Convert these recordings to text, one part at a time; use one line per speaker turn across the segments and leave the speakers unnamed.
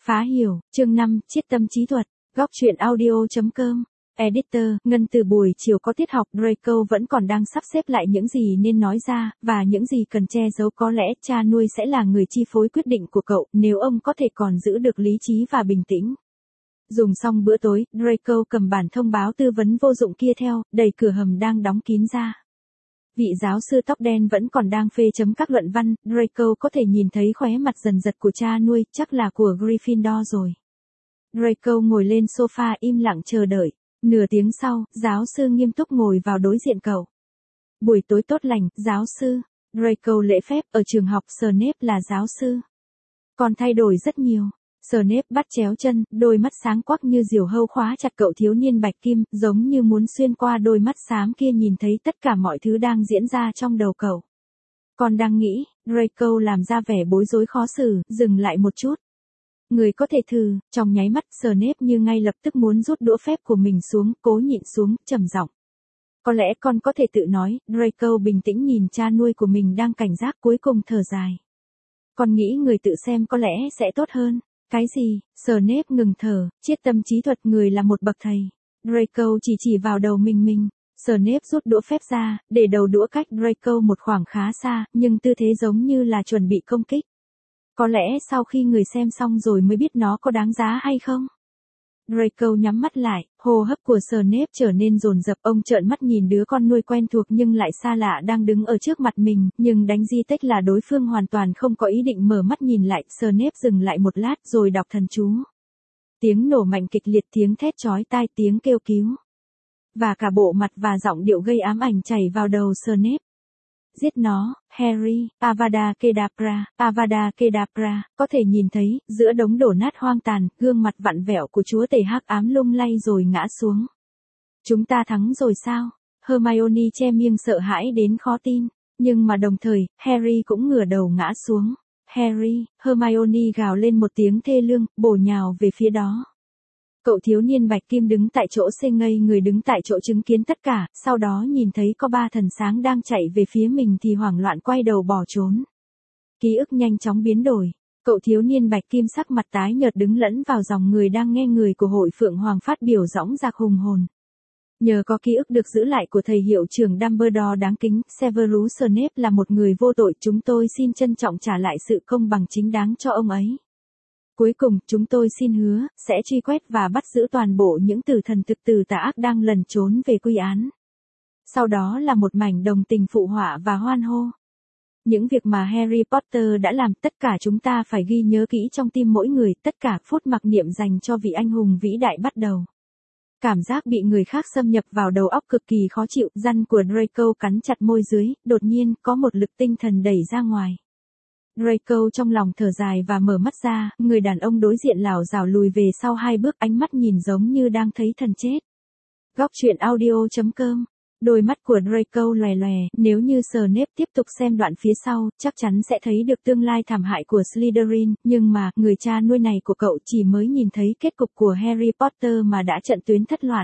Phá hiểu, chương 5, triết tâm trí thuật, góc truyện audio.com. Editor, Ngân từ buổi chiều có tiết học, Draco vẫn còn đang sắp xếp lại những gì nên nói ra, và những gì cần che giấu. Có lẽ cha nuôi sẽ là người chi phối quyết định của cậu, nếu ông có thể còn giữ được lý trí và bình tĩnh. Dùng xong bữa tối, Draco cầm bản thông báo tư vấn vô dụng kia theo, đẩy cửa hầm đang đóng kín ra. Vị giáo sư tóc đen vẫn còn đang phê chấm các luận văn, Draco có thể nhìn thấy khóe mặt dần giật của cha nuôi, chắc là của Gryffindor rồi. Draco ngồi lên sofa im lặng chờ đợi. Nửa tiếng sau, giáo sư nghiêm túc ngồi vào đối diện cậu. Buổi tối tốt lành, giáo sư. Draco lễ phép, ở trường học Snape là giáo sư. Còn thay đổi rất nhiều. Snape bắt chéo chân, đôi mắt sáng quắc như diều hâu khóa chặt cậu thiếu niên bạch kim, giống như muốn xuyên qua đôi mắt xám kia nhìn thấy tất cả mọi thứ đang diễn ra trong đầu cậu. Còn đang nghĩ, Draco làm ra vẻ bối rối khó xử, dừng lại một chút. Người có thể thử, trong nháy mắt Snape như ngay lập tức muốn rút đũa phép của mình xuống, cố nhịn xuống, trầm giọng. Có lẽ con có thể tự nói, Draco bình tĩnh nhìn cha nuôi của mình đang cảnh giác, cuối cùng thở dài. Con nghĩ người tự xem có lẽ sẽ tốt hơn. Cái gì? Snape ngừng thở, triết tâm trí thuật, người là một bậc thầy. Draco chỉ vào đầu mình. Snape rút đũa phép ra, để đầu đũa cách Draco một khoảng khá xa, nhưng tư thế giống như là chuẩn bị công kích. Có lẽ sau khi người xem xong rồi mới biết nó có đáng giá hay không. Draco nhắm mắt lại, hô hấp của Snape trở nên dồn dập, ông trợn mắt nhìn đứa con nuôi quen thuộc nhưng lại xa lạ đang đứng ở trước mặt mình, nhưng đánh di tích là đối phương hoàn toàn không có ý định mở mắt nhìn lại. Snape dừng lại một lát rồi đọc thần chú. Tiếng nổ mạnh kịch liệt, tiếng thét chói tai, tiếng kêu cứu. Và cả bộ mặt và giọng điệu gây ám ảnh chảy vào đầu Snape. Giết nó, Harry, Avada Kedavra, Avada Kedavra. Có thể nhìn thấy, giữa đống đổ nát hoang tàn, gương mặt vặn vẹo của chúa tể hắc ám lung lay rồi ngã xuống. Chúng ta thắng rồi sao? Hermione che miệng sợ hãi đến khó tin. Nhưng mà đồng thời, Harry cũng ngửa đầu ngã xuống. Harry, Hermione gào lên một tiếng thê lương, bổ nhào về phía đó. Cậu thiếu niên bạch kim đứng tại chỗ ngây ngây người, đứng tại chỗ chứng kiến tất cả, sau đó nhìn thấy có ba thần sáng đang chạy về phía mình thì hoảng loạn quay đầu bỏ trốn. Ký ức nhanh chóng biến đổi. Cậu thiếu niên bạch kim sắc mặt tái nhợt đứng lẫn vào dòng người đang nghe người của hội Phượng Hoàng phát biểu dõng dạc hùng hồn. Nhờ có ký ức được giữ lại của thầy hiệu trưởng Dumbledore đáng kính, Severus Snape là một người vô tội, chúng tôi xin trân trọng trả lại sự công bằng chính đáng cho ông ấy. Cuối cùng, chúng tôi xin hứa, sẽ truy quét và bắt giữ toàn bộ những tử thần thực tử tà ác đang lẩn trốn về quy án. Sau đó là một mảnh đồng tình phụ họa và hoan hô. Những việc mà Harry Potter đã làm, tất cả chúng ta phải ghi nhớ kỹ trong tim mỗi người, tất cả phút mặc niệm dành cho vị anh hùng vĩ đại bắt đầu. Cảm giác bị người khác xâm nhập vào đầu óc cực kỳ khó chịu, răng của Draco cắn chặt môi dưới, đột nhiên có một lực tinh thần đẩy ra ngoài. Draco trong lòng thở dài và mở mắt ra, người đàn ông đối diện lảo đảo lùi về sau 2 bước, ánh mắt nhìn giống như đang thấy thần chết. Góc truyện audio.com. Đôi mắt của Draco lòe lòe, nếu như Snape tiếp tục xem đoạn phía sau, chắc chắn sẽ thấy được tương lai thảm hại của Slytherin, nhưng mà, người cha nuôi này của cậu chỉ mới nhìn thấy kết cục của Harry Potter mà đã trận tuyến thất loạn.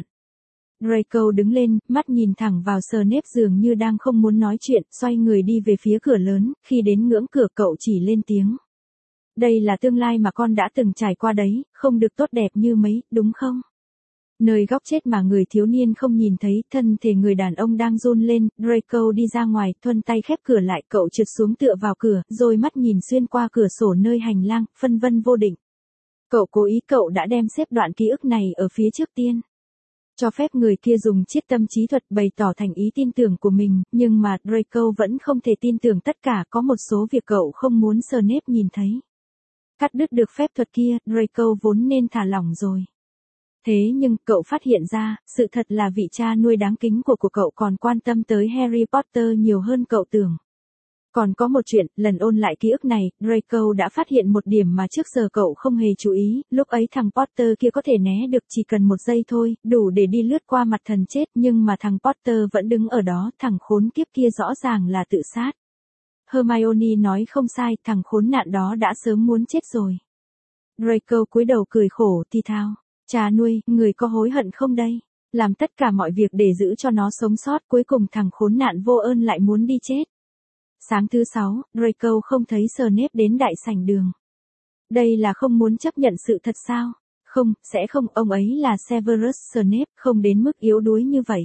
Draco đứng lên, mắt nhìn thẳng vào Snape dường như đang không muốn nói chuyện, xoay người đi về phía cửa lớn, khi đến ngưỡng cửa cậu chỉ lên tiếng. Đây là tương lai mà con đã từng trải qua đấy, không được tốt đẹp như mấy, đúng không? Nơi góc chết mà người thiếu niên không nhìn thấy, thân thể người đàn ông đang run lên, Draco đi ra ngoài, thuận tay khép cửa lại, cậu trượt xuống tựa vào cửa, rồi mắt nhìn xuyên qua cửa sổ nơi hành lang, phân vân vô định. Cậu cố ý, cậu đã đem xếp đoạn ký ức này ở phía trước tiên. Cho phép người kia dùng triết tâm trí thuật bày tỏ thành ý tin tưởng của mình, nhưng mà Draco vẫn không thể tin tưởng tất cả, có một số việc cậu không muốn Snape nhìn thấy. Cắt đứt được phép thuật kia, Draco vốn nên thả lỏng rồi. Thế nhưng, cậu phát hiện ra, sự thật là vị cha nuôi đáng kính của cậu còn quan tâm tới Harry Potter nhiều hơn cậu tưởng. Còn có một chuyện, lần ôn lại ký ức này, Draco đã phát hiện một điểm mà trước giờ cậu không hề chú ý, lúc ấy thằng Potter kia có thể né được chỉ cần 1 giây thôi, đủ để đi lướt qua mặt thần chết, nhưng mà thằng Potter vẫn đứng ở đó, thằng khốn kiếp kia rõ ràng là tự sát. Hermione nói không sai, thằng khốn nạn đó đã sớm muốn chết rồi. Draco cúi đầu cười khổ thì thào. Cha nuôi, người có hối hận không đây? Làm tất cả mọi việc để giữ cho nó sống sót, cuối cùng thằng khốn nạn vô ơn lại muốn đi chết. Sáng thứ 6, Draco không thấy Snape đến đại sảnh đường. Đây là không muốn chấp nhận sự thật sao? Không, sẽ không, ông ấy là Severus Snape, không đến mức yếu đuối như vậy.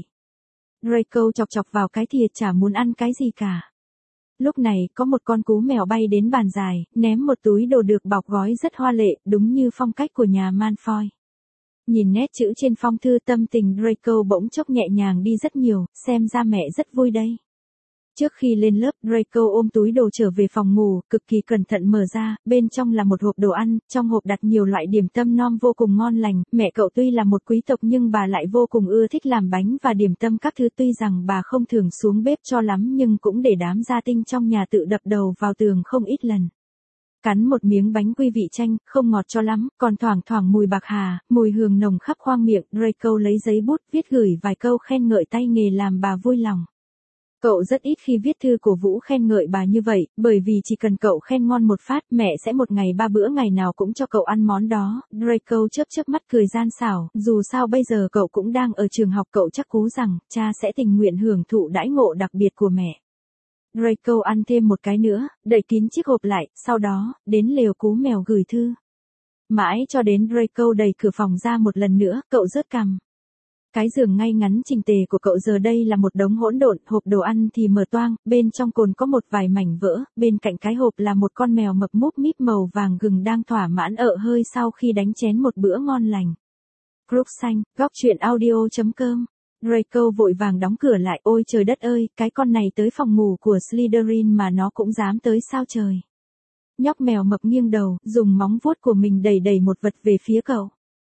Draco chọc chọc vào cái thìa chả muốn ăn cái gì cả. Lúc này, có một con cú mèo bay đến bàn dài, ném một túi đồ được bọc gói rất hoa lệ, đúng như phong cách của nhà Malfoy. Nhìn nét chữ trên phong thư, tâm tình Draco bỗng chốc nhẹ nhàng đi rất nhiều, xem ra mẹ rất vui đây. Trước khi lên lớp, Draco ôm túi đồ trở về phòng ngủ, cực kỳ cẩn thận mở ra, bên trong là một hộp đồ ăn, trong hộp đặt nhiều loại điểm tâm nom vô cùng ngon lành, mẹ cậu tuy là một quý tộc nhưng bà lại vô cùng ưa thích làm bánh và điểm tâm các thứ, tuy rằng bà không thường xuống bếp cho lắm nhưng cũng để đám gia tinh trong nhà tự đập đầu vào tường không ít lần. Cắn một miếng bánh quy vị chanh, không ngọt cho lắm, còn thoảng thoảng mùi bạc hà, mùi hương nồng khắp khoang miệng, Draco lấy giấy bút viết gửi vài câu khen ngợi tay nghề làm bà vui lòng. Cậu rất ít khi viết thư cổ vũ khen ngợi bà như vậy, bởi vì chỉ cần cậu khen ngon một phát, mẹ sẽ một ngày 3 bữa ngày nào cũng cho cậu ăn món đó. Draco chớp chớp mắt cười gian xảo, dù sao bây giờ cậu cũng đang ở trường học, cậu chắc cú rằng cha sẽ tình nguyện hưởng thụ đãi ngộ đặc biệt của mẹ. Draco ăn thêm một cái nữa, đậy kín chiếc hộp lại, sau đó, đến lều cú mèo gửi thư. Mãi cho đến Draco đẩy cửa phòng ra một lần nữa, cậu rớt cằm. Cái giường ngay ngắn chỉnh tề của cậu giờ đây là một đống hỗn độn, hộp đồ ăn thì mở toang, bên trong cồn có một vài mảnh vỡ, bên cạnh cái hộp là một con mèo mập múp míp màu vàng gừng đang thỏa mãn ợ hơi sau khi đánh chén một bữa ngon lành. Group xanh, góc truyện audio.com. Draco vội vàng đóng cửa lại, ôi trời đất ơi, cái con này tới phòng ngủ của Slytherin mà nó cũng dám tới sao trời. Nhóc mèo mập nghiêng đầu, dùng móng vuốt của mình đẩy đẩy một vật về phía cậu.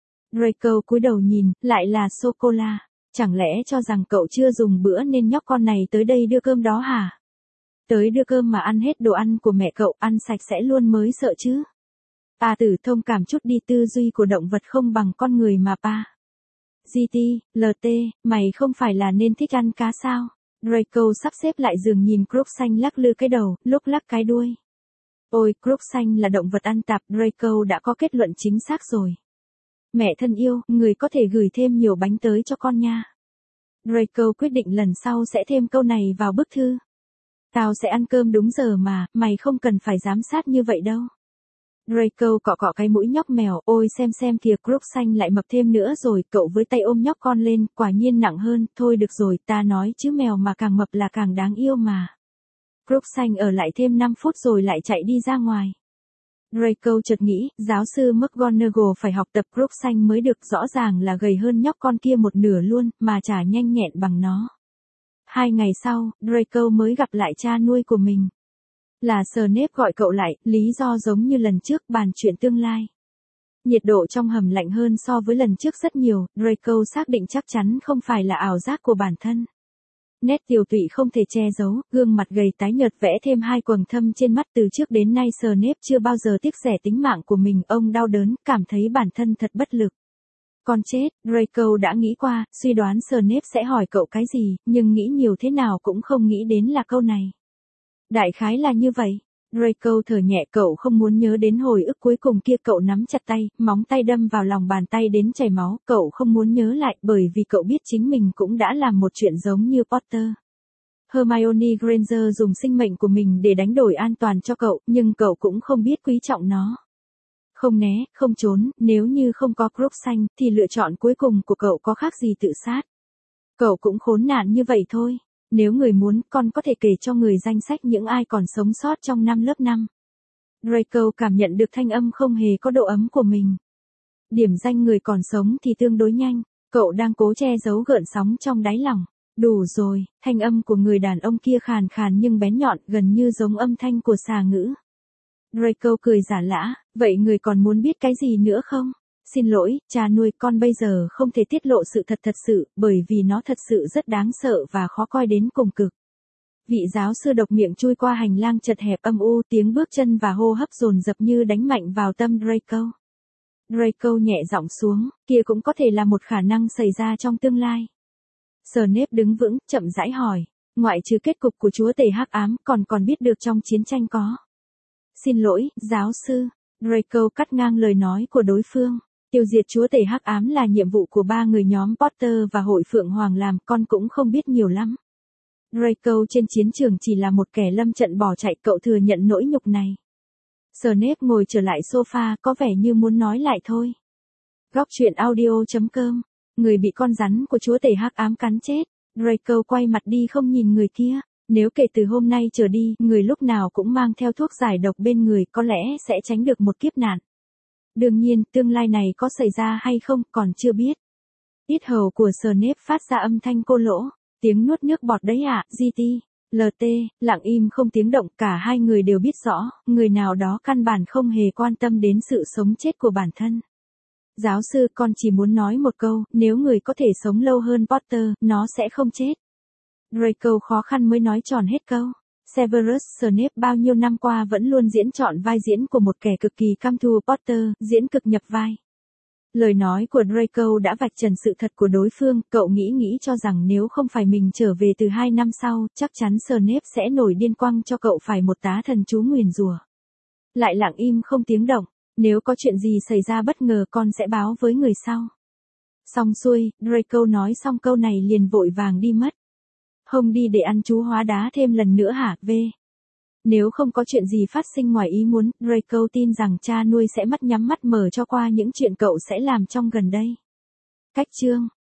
Draco cúi đầu nhìn, lại là sô-cô-la. Chẳng lẽ cho rằng cậu chưa dùng bữa nên nhóc con này tới đây đưa cơm đó hả? Tới đưa cơm mà ăn hết đồ ăn của mẹ cậu, ăn sạch sẽ luôn mới sợ chứ. À tử thông cảm chút đi, tư duy của động vật không bằng con người mà pa. GT, LT, mày không phải là nên thích ăn cá sao? Draco sắp xếp lại giường nhìn Crookshanks lắc lư cái đầu, lúc lắc cái đuôi. Ôi, Crookshanks là động vật ăn tạp, Draco đã có kết luận chính xác rồi. Mẹ thân yêu, người có thể gửi thêm nhiều bánh tới cho con nha. Draco quyết định lần sau sẽ thêm câu này vào bức thư. Tao sẽ ăn cơm đúng giờ mà, mày không cần phải giám sát như vậy đâu. Draco cọ cọ cái mũi nhóc mèo, ôi xem kìa, Crookshanks lại mập thêm nữa rồi, cậu với tay ôm nhóc con lên, quả nhiên nặng hơn, thôi được rồi, ta nói chứ mèo mà càng mập là càng đáng yêu mà. Crookshanks ở lại thêm 5 phút rồi lại chạy đi ra ngoài. Draco chợt nghĩ, giáo sư McGonagall phải học tập Crookshanks mới được, rõ ràng là gầy hơn nhóc con kia một nửa luôn, mà chả nhanh nhẹn bằng nó. 2 ngày sau, Draco mới gặp lại cha nuôi của mình. Là Snape gọi cậu lại, lý do giống như lần trước, bàn chuyện tương lai. Nhiệt độ trong hầm lạnh hơn so với lần trước rất nhiều, Draco xác định chắc chắn không phải là ảo giác của bản thân. Nét tiều tụy không thể che giấu, gương mặt gầy tái nhợt vẽ thêm 2 quầng thâm trên mắt, từ trước đến nay Snape chưa bao giờ tiếc rẻ tính mạng của mình, ông đau đớn, cảm thấy bản thân thật bất lực. Con chết, Draco đã nghĩ qua, suy đoán Snape sẽ hỏi cậu cái gì, nhưng nghĩ nhiều thế nào cũng không nghĩ đến là câu này. Đại khái là như vậy. Draco thở nhẹ, cậu không muốn nhớ đến hồi ức cuối cùng kia, cậu nắm chặt tay, móng tay đâm vào lòng bàn tay đến chảy máu, cậu không muốn nhớ lại bởi vì cậu biết chính mình cũng đã làm một chuyện giống như Potter. Hermione Granger dùng sinh mệnh của mình để đánh đổi an toàn cho cậu, nhưng cậu cũng không biết quý trọng nó. Không né, không trốn, nếu như không có Crookshanks thì lựa chọn cuối cùng của cậu có khác gì tự sát. Cậu cũng khốn nạn như vậy thôi. Nếu người muốn, con có thể kể cho người danh sách những ai còn sống sót trong năm lớp 5. Draco cảm nhận được thanh âm không hề có độ ấm của mình. Điểm danh người còn sống thì tương đối nhanh, cậu đang cố che giấu gợn sóng trong đáy lòng. Đủ rồi, thanh âm của người đàn ông kia khàn khàn nhưng bén nhọn, gần như giống âm thanh của xà ngữ. Draco cười giả lả, vậy người còn muốn biết cái gì nữa không? Xin lỗi, cha nuôi, con bây giờ không thể tiết lộ sự thật sự, bởi vì nó thật sự rất đáng sợ và khó coi đến cùng cực. Vị giáo sư độc miệng chui qua hành lang chật hẹp âm u, tiếng bước chân và hô hấp dồn dập như đánh mạnh vào tâm Draco. Draco nhẹ giọng xuống, kia cũng có thể là một khả năng xảy ra trong tương lai. Snape đứng vững, chậm rãi hỏi, ngoại trừ kết cục của chúa tể hắc ám, còn biết được trong chiến tranh có. Xin lỗi, giáo sư. Draco cắt ngang lời nói của đối phương. Tiêu diệt chúa tể hắc ám là nhiệm vụ của 3 người nhóm Potter và hội Phượng Hoàng làm, con cũng không biết nhiều lắm. Draco trên chiến trường chỉ là một kẻ lâm trận bỏ chạy, cậu thừa nhận nỗi nhục này. Snape ngồi trở lại sofa, có vẻ như muốn nói lại thôi. Góc truyện audio.com. Người bị con rắn của chúa tể hắc ám cắn chết. Draco quay mặt đi không nhìn người kia. Nếu kể từ hôm nay trở đi, người lúc nào cũng mang theo thuốc giải độc bên người, có lẽ sẽ tránh được một kiếp nạn. Đương nhiên, tương lai này có xảy ra hay không, còn chưa biết. Yết hầu của Snape phát ra âm thanh cô lỗ. Tiếng nuốt nước bọt đấy ạ, GT. LT, lặng im không tiếng động, cả hai người đều biết rõ, người nào đó căn bản không hề quan tâm đến sự sống chết của bản thân. Giáo sư, con chỉ muốn nói một câu, nếu người có thể sống lâu hơn Potter, nó sẽ không chết. Draco khó khăn mới nói tròn hết câu. Severus Snape bao nhiêu năm qua vẫn luôn diễn trọn vai diễn của một kẻ cực kỳ căm thù Potter, diễn cực nhập vai. Lời nói của Draco đã vạch trần sự thật của đối phương, cậu nghĩ cho rằng nếu không phải mình trở về từ 2 năm sau, chắc chắn Snape sẽ nổi điên quăng cho cậu phải một tá thần chú nguyền rủa. Lại lặng im không tiếng động, nếu có chuyện gì xảy ra bất ngờ con sẽ báo với người sau. Xong xuôi, Draco nói xong câu này liền vội vàng đi mất. Không đi để ăn chú hóa đá thêm lần nữa hả, V? Nếu không có chuyện gì phát sinh ngoài ý muốn, Draco tin rằng cha nuôi sẽ mắt nhắm mắt mở cho qua những chuyện cậu sẽ làm trong gần đây. Cách chương